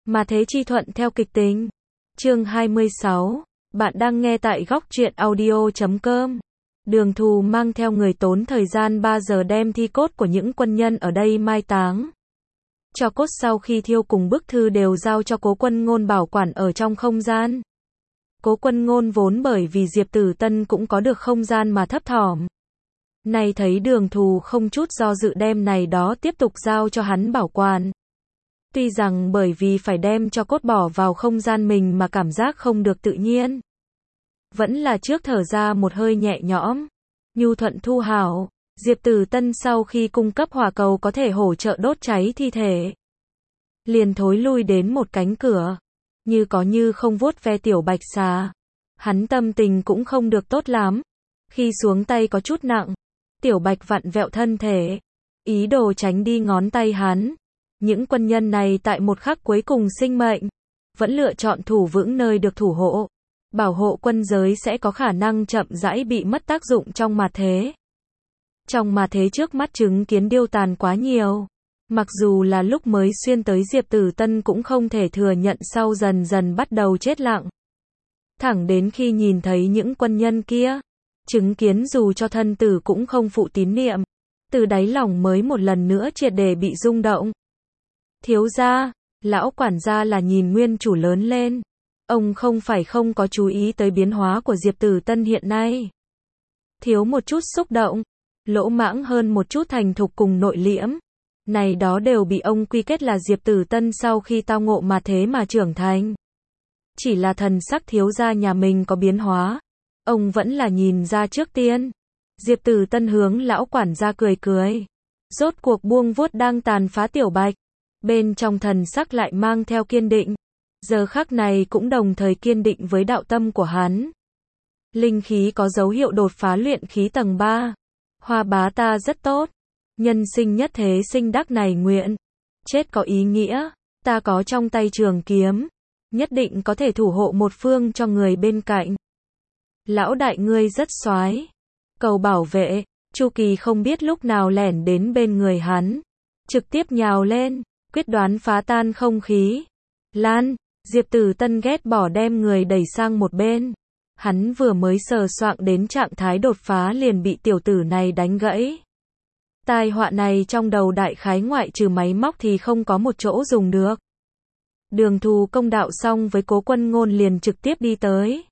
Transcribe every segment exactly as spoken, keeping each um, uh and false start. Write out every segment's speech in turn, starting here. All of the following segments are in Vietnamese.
Mà thế chi thuận theo kịch tính. Chương hai mươi sáu. Bạn đang nghe tại góc truyện audio chấm com. Đường Thù mang theo người tốn thời gian ba giờ đem thi cốt của những quân nhân ở đây mai táng. Tro cốt sau khi thiêu cùng bức thư đều giao cho Cố Quân Ngôn bảo quản ở trong không gian. Cố Quân Ngôn vốn bởi vì Diệp Tử Tân cũng có được không gian mà thấp thỏm. Nay thấy Đường Thù không chút do dự đem này đó tiếp tục giao cho hắn bảo quản. Tuy rằng bởi vì phải đem cho cốt bỏ vào không gian mình mà cảm giác không được tự nhiên. Vẫn là trước thở ra một hơi nhẹ nhõm. Nhu thuận thu hảo, Diệp Tử Tân sau khi cung cấp hỏa cầu có thể hỗ trợ đốt cháy thi thể. Liền thối lui đến một cánh cửa. Như có như không vuốt ve tiểu bạch xà. Hắn tâm tình cũng không được tốt lắm. Khi xuống tay có chút nặng. Tiểu bạch vặn vẹo thân thể. Ý đồ tránh đi ngón tay hắn. Những quân nhân này tại một khắc cuối cùng sinh mệnh, vẫn lựa chọn thủ vững nơi được thủ hộ. Bảo hộ quân giới sẽ có khả năng chậm rãi bị mất tác dụng trong mà thế. Trong mà thế trước mắt chứng kiến điêu tàn quá nhiều. Mặc dù là lúc mới xuyên tới Diệp Tử Tân cũng không thể thừa nhận sau dần dần bắt đầu chết lặng. Thẳng đến khi nhìn thấy những quân nhân kia, chứng kiến dù cho thân tử cũng không phụ tín niệm, từ đáy lòng mới một lần nữa triệt để bị rung động. Thiếu gia, lão quản gia là nhìn nguyên chủ lớn lên. Ông không phải không có chú ý tới biến hóa của Diệp Tử Tân hiện nay. Thiếu một chút xúc động, lỗ mãng hơn một chút thành thục cùng nội liễm. Này đó đều bị ông quy kết là Diệp Tử Tân sau khi tao ngộ mà thế mà trưởng thành. Chỉ là thần sắc thiếu gia nhà mình có biến hóa. Ông vẫn là nhìn ra trước tiên. Diệp Tử Tân hướng lão quản gia cười cười. Rốt cuộc buông vuốt đang tàn phá tiểu bạch. Bên trong thần sắc lại mang theo kiên định. Giờ khắc này cũng đồng thời kiên định với đạo tâm của hắn. Linh khí có dấu hiệu đột phá luyện khí tầng ba. Hoa bá ta rất tốt. Nhân sinh nhất thế sinh đắc này nguyện. Chết có ý nghĩa. Ta có trong tay trường kiếm. Nhất định có thể thủ hộ một phương cho người bên cạnh. Lão đại ngươi rất soái. Cầu bảo vệ. Chu Kỳ không biết lúc nào lẻn đến bên người hắn. Trực tiếp nhào lên. Quyết đoán phá tan không khí. Lan, Diệp Tử Tân ghét bỏ đem người đẩy sang một bên. Hắn vừa mới sờ soạng đến trạng thái đột phá liền bị tiểu tử này đánh gãy. Tai họa này trong đầu đại khái ngoại trừ máy móc thì không có một chỗ dùng được. Đường Thù công đạo xong với Cố Quân Ngôn liền trực tiếp đi tới.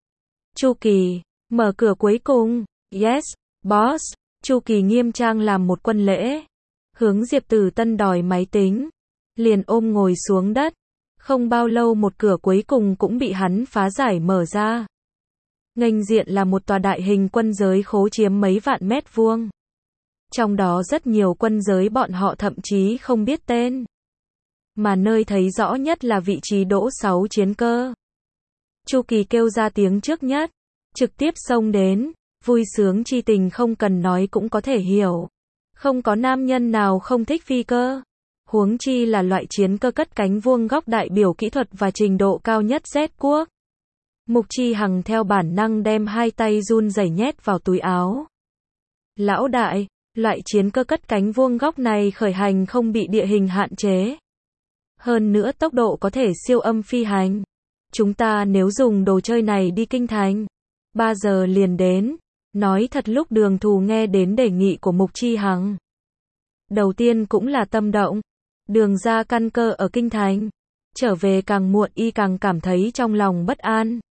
Chu Kỳ, mở cửa cuối cùng. Yes, boss. Chu Kỳ nghiêm trang làm một quân lễ. Hướng Diệp Tử Tân đòi máy tính. Liền ôm ngồi xuống đất. Không bao lâu một cửa cuối cùng cũng bị hắn phá giải mở ra. Nghênh diện là một tòa đại hình quân giới khố chiếm mấy vạn mét vuông. Trong đó rất nhiều quân giới bọn họ thậm chí không biết tên. Mà nơi thấy rõ nhất là vị trí đỗ sáu chiến cơ. Chu Kỳ kêu ra tiếng trước nhất. Trực tiếp xông đến. Vui sướng chi tình không cần nói cũng có thể hiểu. Không có nam nhân nào không thích phi cơ. Huống chi là loại chiến cơ cất cánh vuông góc đại biểu kỹ thuật và trình độ cao nhất Z quốc. Mục Chi Hằng theo bản năng đem hai tay run rẩy nhét vào túi áo. Lão đại, loại chiến cơ cất cánh vuông góc này khởi hành không bị địa hình hạn chế. Hơn nữa tốc độ có thể siêu âm phi hành. Chúng ta nếu dùng đồ chơi này đi kinh thành, ba giờ liền đến. Nói thật lúc Đường Thù nghe đến đề nghị của Mục Chi Hằng. Đầu tiên cũng là tâm động. Đường ra căn cơ ở kinh thành. Trở về càng muộn y càng cảm thấy trong lòng bất an.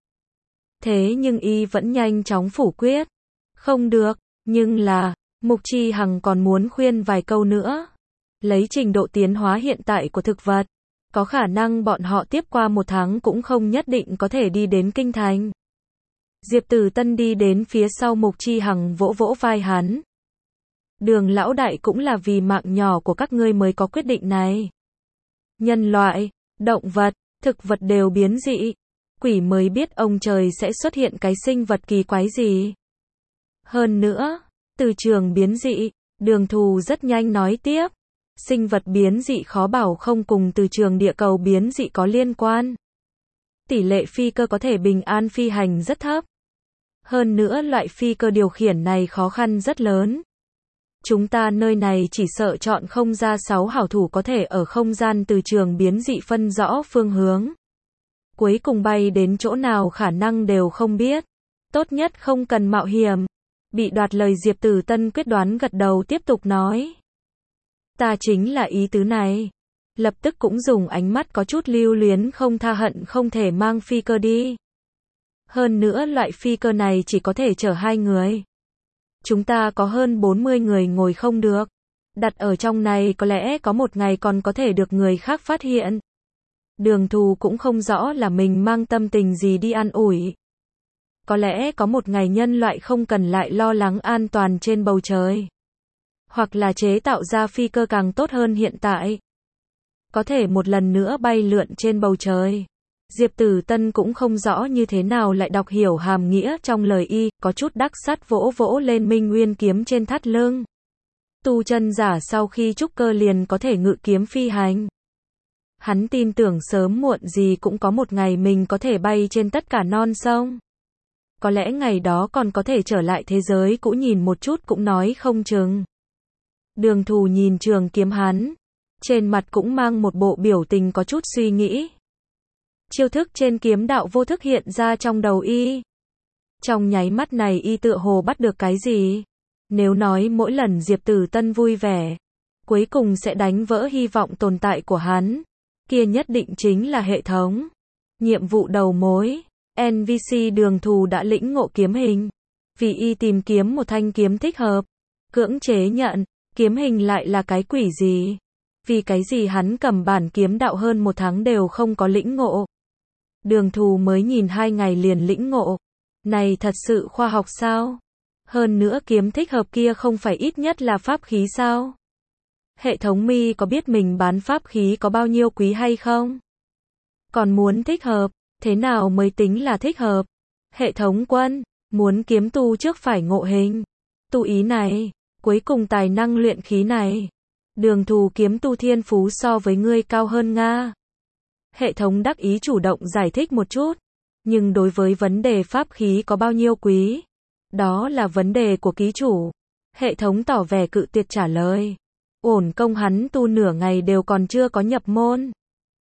Thế nhưng y vẫn nhanh chóng phủ quyết. Không được, nhưng là, Mục Chi Hằng còn muốn khuyên vài câu nữa. Lấy trình độ tiến hóa hiện tại của thực vật. Có khả năng bọn họ tiếp qua một tháng cũng không nhất định có thể đi đến kinh thành. Diệp Tử Tân đi đến phía sau Mục Chi Hằng vỗ vỗ vai hắn. Đường lão đại cũng là vì mạng nhỏ của các ngươi mới có quyết định này. Nhân loại, động vật, thực vật đều biến dị. Quỷ mới biết ông trời sẽ xuất hiện cái sinh vật kỳ quái gì. Hơn nữa, từ trường biến dị, Đường Thù rất nhanh nói tiếp. Sinh vật biến dị khó bảo không cùng từ trường địa cầu biến dị có liên quan. Tỷ lệ phi cơ có thể bình an phi hành rất thấp. Hơn nữa loại phi cơ điều khiển này khó khăn rất lớn. Chúng ta nơi này chỉ sợ chọn không ra sáu hảo thủ có thể ở không gian từ trường biến dị phân rõ phương hướng. Cuối cùng bay đến chỗ nào khả năng đều không biết. Tốt nhất không cần mạo hiểm. Bị đoạt lời Diệp Tử Tân quyết đoán gật đầu tiếp tục nói. Ta chính là ý tứ này. Lập tức cũng dùng ánh mắt có chút lưu luyến không tha hận không thể mang phi cơ đi. Hơn nữa loại phi cơ này chỉ có thể chở hai người. Chúng ta có hơn bốn mươi người ngồi không được. Đặt ở trong này có lẽ có một ngày còn có thể được người khác phát hiện. Đường Thù cũng không rõ là mình mang tâm tình gì đi an ủi. Có lẽ có một ngày nhân loại không cần lại lo lắng an toàn trên bầu trời. Hoặc là chế tạo ra phi cơ càng tốt hơn hiện tại. Có thể một lần nữa bay lượn trên bầu trời. Diệp Tử Tân cũng không rõ như thế nào lại đọc hiểu hàm nghĩa trong lời y, có chút đắc sắt vỗ vỗ lên Minh Nguyên kiếm trên thắt lưng. Tu chân giả sau khi trúc cơ liền có thể ngự kiếm phi hành. Hắn tin tưởng sớm muộn gì cũng có một ngày mình có thể bay trên tất cả non sông. Có lẽ ngày đó còn có thể trở lại thế giới cũ nhìn một chút cũng nói không chừng. Đường Thù nhìn trường kiếm hắn. Trên mặt cũng mang một bộ biểu tình có chút suy nghĩ. Chiêu thức trên kiếm đạo vô thức hiện ra trong đầu y. Trong nháy mắt này y tựa hồ bắt được cái gì. Nếu nói mỗi lần Diệp Tử Tân vui vẻ, cuối cùng sẽ đánh vỡ hy vọng tồn tại của hắn, kia nhất định chính là hệ thống. Nhiệm vụ đầu mối, en pê xê Đường Thù đã lĩnh ngộ kiếm hình. Vì y tìm kiếm một thanh kiếm thích hợp, cưỡng chế nhận, kiếm hình lại là cái quỷ gì? Vì cái gì hắn cầm bản kiếm đạo hơn một tháng đều không có lĩnh ngộ? Đường Thù mới nhìn hai ngày liền lĩnh ngộ. Này thật sự khoa học sao? Hơn nữa kiếm thích hợp kia không phải ít nhất là pháp khí sao? Hệ thống mi có biết mình bán pháp khí có bao nhiêu quý hay không? Còn muốn thích hợp, thế nào mới tính là thích hợp? Hệ thống quân, muốn kiếm tu trước phải ngộ hình. Tu ý này, cuối cùng tài năng luyện khí này. Đường Thù kiếm tu thiên phú so với ngươi cao hơn Nga. Hệ thống đắc ý chủ động giải thích một chút. Nhưng đối với vấn đề pháp khí có bao nhiêu quý, đó là vấn đề của ký chủ. Hệ thống tỏ vẻ cự tuyệt trả lời. Ổn công hắn tu nửa ngày đều còn chưa có nhập môn.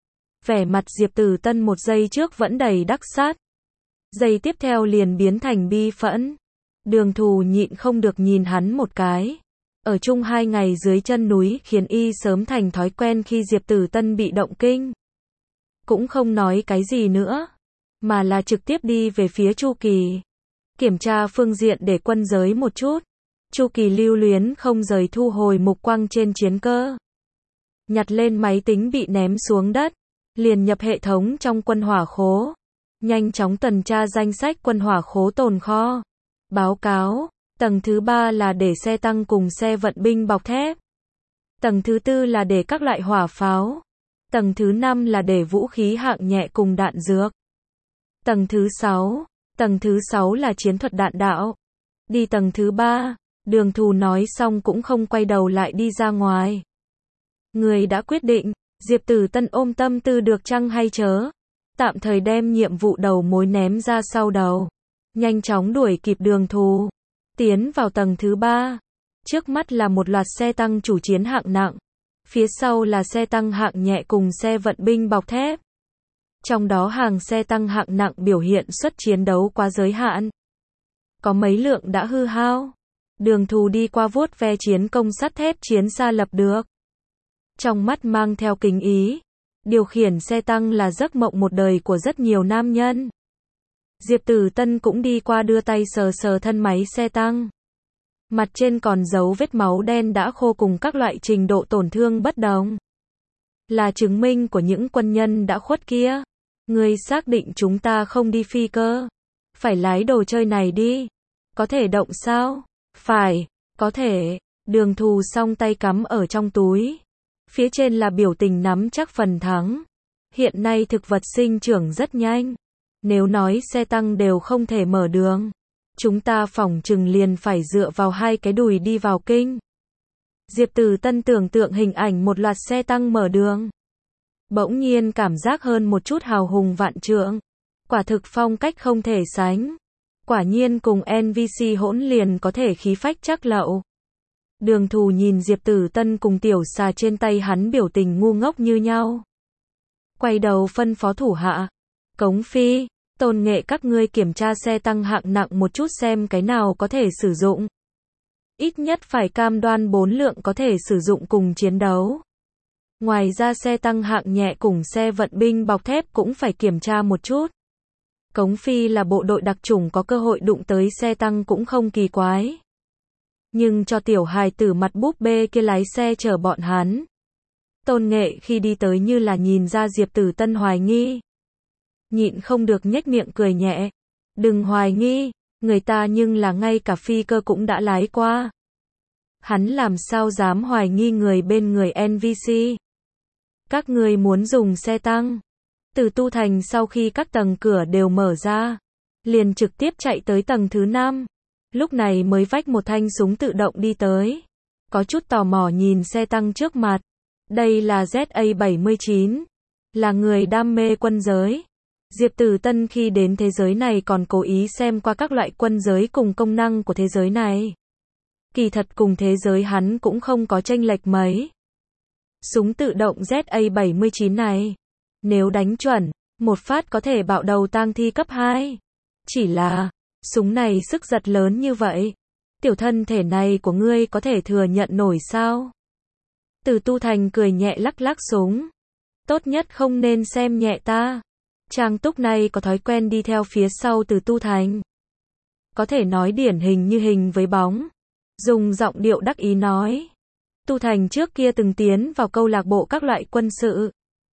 Vẻ mặt Diệp Tử Tân một giây trước vẫn đầy đắc sát. Giây tiếp theo liền biến thành bi phẫn. Đường Thù nhịn không được nhìn hắn một cái. Ở chung hai ngày dưới chân núi khiến y sớm thành thói quen khi Diệp Tử Tân bị động kinh. Cũng không nói cái gì nữa, mà là trực tiếp đi về phía Chu Kỳ. Kiểm tra phương diện để quân giới một chút. Chu Kỳ lưu luyến không rời thu hồi mục quang trên chiến cơ. Nhặt lên máy tính bị ném xuống đất, liền nhập hệ thống trong quân hỏa khố. Nhanh chóng tuần tra danh sách quân hỏa khố tồn kho. Báo cáo, tầng thứ ba là để xe tăng cùng xe vận binh bọc thép. Tầng thứ tư là để các loại hỏa pháo. Tầng thứ năm là để vũ khí hạng nhẹ cùng đạn dược. Tầng thứ sáu, tầng thứ sáu là chiến thuật đạn đạo. Đi tầng thứ ba, Đường Thù nói xong cũng không quay đầu lại đi ra ngoài. Người đã quyết định, Diệp Tử Tân ôm tâm tư được chăng hay chớ. Tạm thời đem nhiệm vụ đầu mối ném ra sau đầu. Nhanh chóng đuổi kịp Đường Thù. Tiến vào tầng thứ ba. Trước mắt là một loạt xe tăng chủ chiến hạng nặng. Phía sau là xe tăng hạng nhẹ cùng xe vận binh bọc thép. Trong đó hàng xe tăng hạng nặng biểu hiện suất chiến đấu quá giới hạn. Có mấy lượng đã hư hao. Đường Thù đi qua vuốt ve chiến công sắt thép chiến xa lập được. Trong mắt mang theo kính ý. Điều khiển xe tăng là giấc mộng một đời của rất nhiều nam nhân. Diệp Tử Tân cũng đi qua đưa tay sờ sờ thân máy xe tăng. Mặt trên còn dấu vết máu đen đã khô cùng các loại trình độ tổn thương bất đồng. Là chứng minh của những quân nhân đã khuất kia. Ngươi xác định chúng ta không đi phi cơ. Phải lái đồ chơi này đi. Có thể động sao? Phải, có thể. Đường Thù song tay cắm ở trong túi. Phía trên là biểu tình nắm chắc phần thắng. Hiện nay thực vật sinh trưởng rất nhanh. Nếu nói xe tăng đều không thể mở đường, chúng ta phỏng chừng liền phải dựa vào hai cái đùi đi vào kinh. Diệp Tử Tân tưởng tượng hình ảnh một loạt xe tăng mở đường. Bỗng nhiên cảm giác hơn một chút hào hùng vạn trượng. Quả thực phong cách không thể sánh. Quả nhiên cùng en pê xê hỗn liền có thể khí phách chắc lậu. Đường Thù nhìn Diệp Tử Tân cùng tiểu xà trên tay hắn biểu tình ngu ngốc như nhau. Quay đầu phân phó thủ hạ. Cống Phi, Tôn Nghệ các ngươi kiểm tra xe tăng hạng nặng một chút xem cái nào có thể sử dụng. Ít nhất phải cam đoan bốn lượng có thể sử dụng cùng chiến đấu. Ngoài ra xe tăng hạng nhẹ cùng xe vận binh bọc thép cũng phải kiểm tra một chút. Cống Phi là bộ đội đặc chủng có cơ hội đụng tới xe tăng cũng không kỳ quái. Nhưng cho tiểu hài tử mặt búp bê kia lái xe chở bọn hắn. Tôn Nghệ khi đi tới như là nhìn ra Diệp Tử Tân hoài nghi. Nhịn không được nhếch miệng cười nhẹ. Đừng hoài nghi, người ta nhưng là ngay cả phi cơ cũng đã lái qua. Hắn làm sao dám hoài nghi người bên người en vê xê. Các ngươi muốn dùng xe tăng. Từ tu thành sau khi các tầng cửa đều mở ra, liền trực tiếp chạy tới tầng thứ năm. Lúc này mới vách một thanh súng tự động đi tới. Có chút tò mò nhìn xe tăng trước mặt. Đây là Z A bảy mươi chín. Là người đam mê quân giới. Diệp Tử Tân khi đến thế giới này còn cố ý xem qua các loại quân giới cùng công năng của thế giới này. Kỳ thật cùng thế giới hắn cũng không có chênh lệch mấy. Súng tự động Z A bảy mươi chín này, nếu đánh chuẩn, một phát có thể bạo đầu tang thi cấp hai. Chỉ là, súng này sức giật lớn như vậy. Tiểu thân thể này của ngươi có thể thừa nhận nổi sao? Từ Tu Thành cười nhẹ lắc lắc súng. Tốt nhất không nên xem nhẹ ta. Trang Túc này có thói quen đi theo phía sau Từ Tu Thành. Có thể nói điển hình như hình với bóng. Dùng giọng điệu đắc ý nói. Tu Thành trước kia từng tiến vào câu lạc bộ các loại quân sự.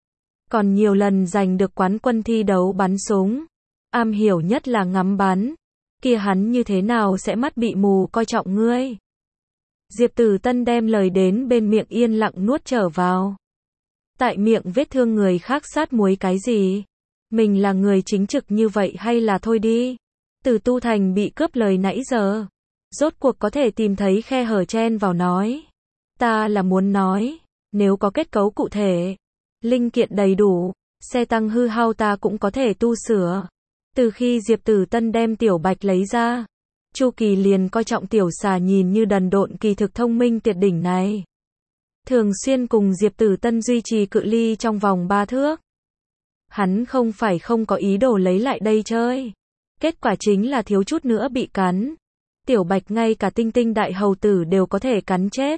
Còn nhiều lần giành được quán quân thi đấu bắn súng. Am hiểu nhất là ngắm bắn. Kia hắn như thế nào sẽ mắt bị mù coi trọng ngươi. Diệp Tử Tân đem lời đến bên miệng yên lặng nuốt trở vào. Tại miệng vết thương người khác sát muối cái gì? Mình là người chính trực như vậy hay là thôi đi? Từ Tu Thành bị cướp lời nãy giờ. Rốt cuộc có thể tìm thấy khe hở chen vào nói. Ta là muốn nói, nếu có kết cấu cụ thể, linh kiện đầy đủ, xe tăng hư hao ta cũng có thể tu sửa. Từ khi Diệp Tử Tân đem Tiểu Bạch lấy ra, Chu Kỳ liền coi trọng tiểu xà nhìn như đần độn kỳ thực thông minh tuyệt đỉnh này. Thường xuyên cùng Diệp Tử Tân duy trì cự ly trong vòng ba thước. Hắn không phải không có ý đồ lấy lại đây chơi. Kết quả chính là thiếu chút nữa bị cắn. Tiểu Bạch ngay cả tinh tinh đại hầu tử đều có thể cắn chết.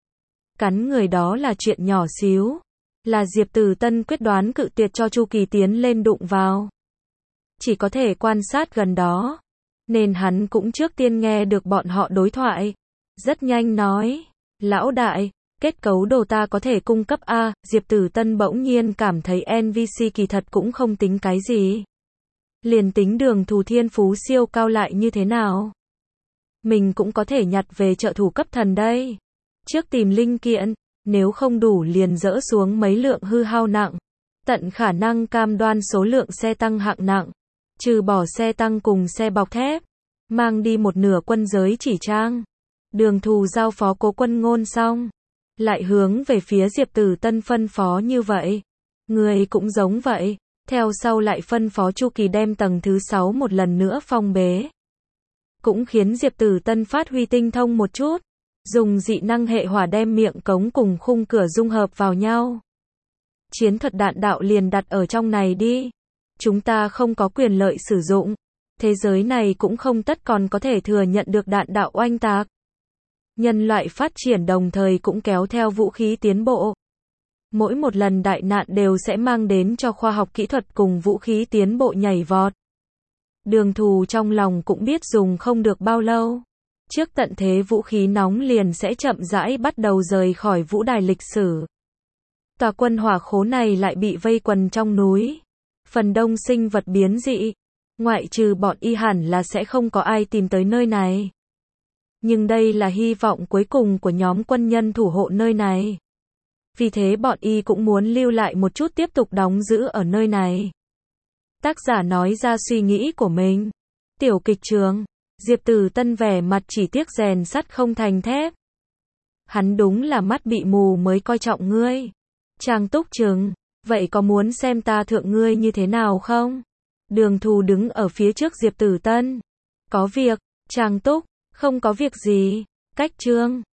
Cắn người đó là chuyện nhỏ xíu. Là Diệp Tử Tân quyết đoán cự tuyệt cho Chu Kỳ tiến lên đụng vào. Chỉ có thể quan sát gần đó. Nên hắn cũng trước tiên nghe được bọn họ đối thoại. Rất nhanh nói. Lão đại, kết cấu đồ ta có thể cung cấp A. Diệp Tử Tân bỗng nhiên cảm thấy en vê xê kỳ thật cũng không tính cái gì. Liền tính Đường Thù thiên phú siêu cao lại như thế nào. Mình cũng có thể nhặt về trợ thủ cấp thần đây. Trước tìm linh kiện, nếu không đủ liền dỡ xuống mấy lượng hư hao nặng. Tận khả năng cam đoan số lượng xe tăng hạng nặng. Trừ bỏ xe tăng cùng xe bọc thép. Mang đi một nửa quân giới chỉ trang. Đường Thù giao phó Cố Quân Ngôn xong. Lại hướng về phía Diệp Tử Tân phân phó như vậy. Người cũng giống vậy. Theo sau lại phân phó Chu Kỳ đem tầng thứ sáu một lần nữa phong bế. Cũng khiến Diệp Tử Tân phát huy tinh thông một chút. Dùng dị năng hệ hỏa đem miệng cống cùng khung cửa dung hợp vào nhau. Chiến thuật đạn đạo liền đặt ở trong này đi. Chúng ta không có quyền lợi sử dụng. Thế giới này cũng không tất còn có thể thừa nhận được đạn đạo oanh tạc. Nhân loại phát triển đồng thời cũng kéo theo vũ khí tiến bộ. Mỗi một lần đại nạn đều sẽ mang đến cho khoa học kỹ thuật cùng vũ khí tiến bộ nhảy vọt. Đường Thù trong lòng cũng biết dùng không được bao lâu. Trước tận thế vũ khí nóng liền sẽ chậm rãi bắt đầu rời khỏi vũ đài lịch sử. Tòa quân hỏa khố này lại bị vây quần trong núi. Phần đông sinh vật biến dị. Ngoại trừ bọn y hẳn là sẽ không có ai tìm tới nơi này. Nhưng đây là hy vọng cuối cùng của nhóm quân nhân thủ hộ nơi này. Vì thế bọn y cũng muốn lưu lại một chút tiếp tục đóng giữ ở nơi này. Tác giả nói ra suy nghĩ của mình. Tiểu kịch trường. Diệp Tử Tân vẻ mặt chỉ tiếc rèn sắt không thành thép. Hắn đúng là mắt bị mù mới coi trọng ngươi. Trang Túc Trừng, vậy có muốn xem ta thượng ngươi như thế nào không? Đường Thù đứng ở phía trước Diệp Tử Tân. Có việc, Trang Túc, không có việc gì. Cách chương.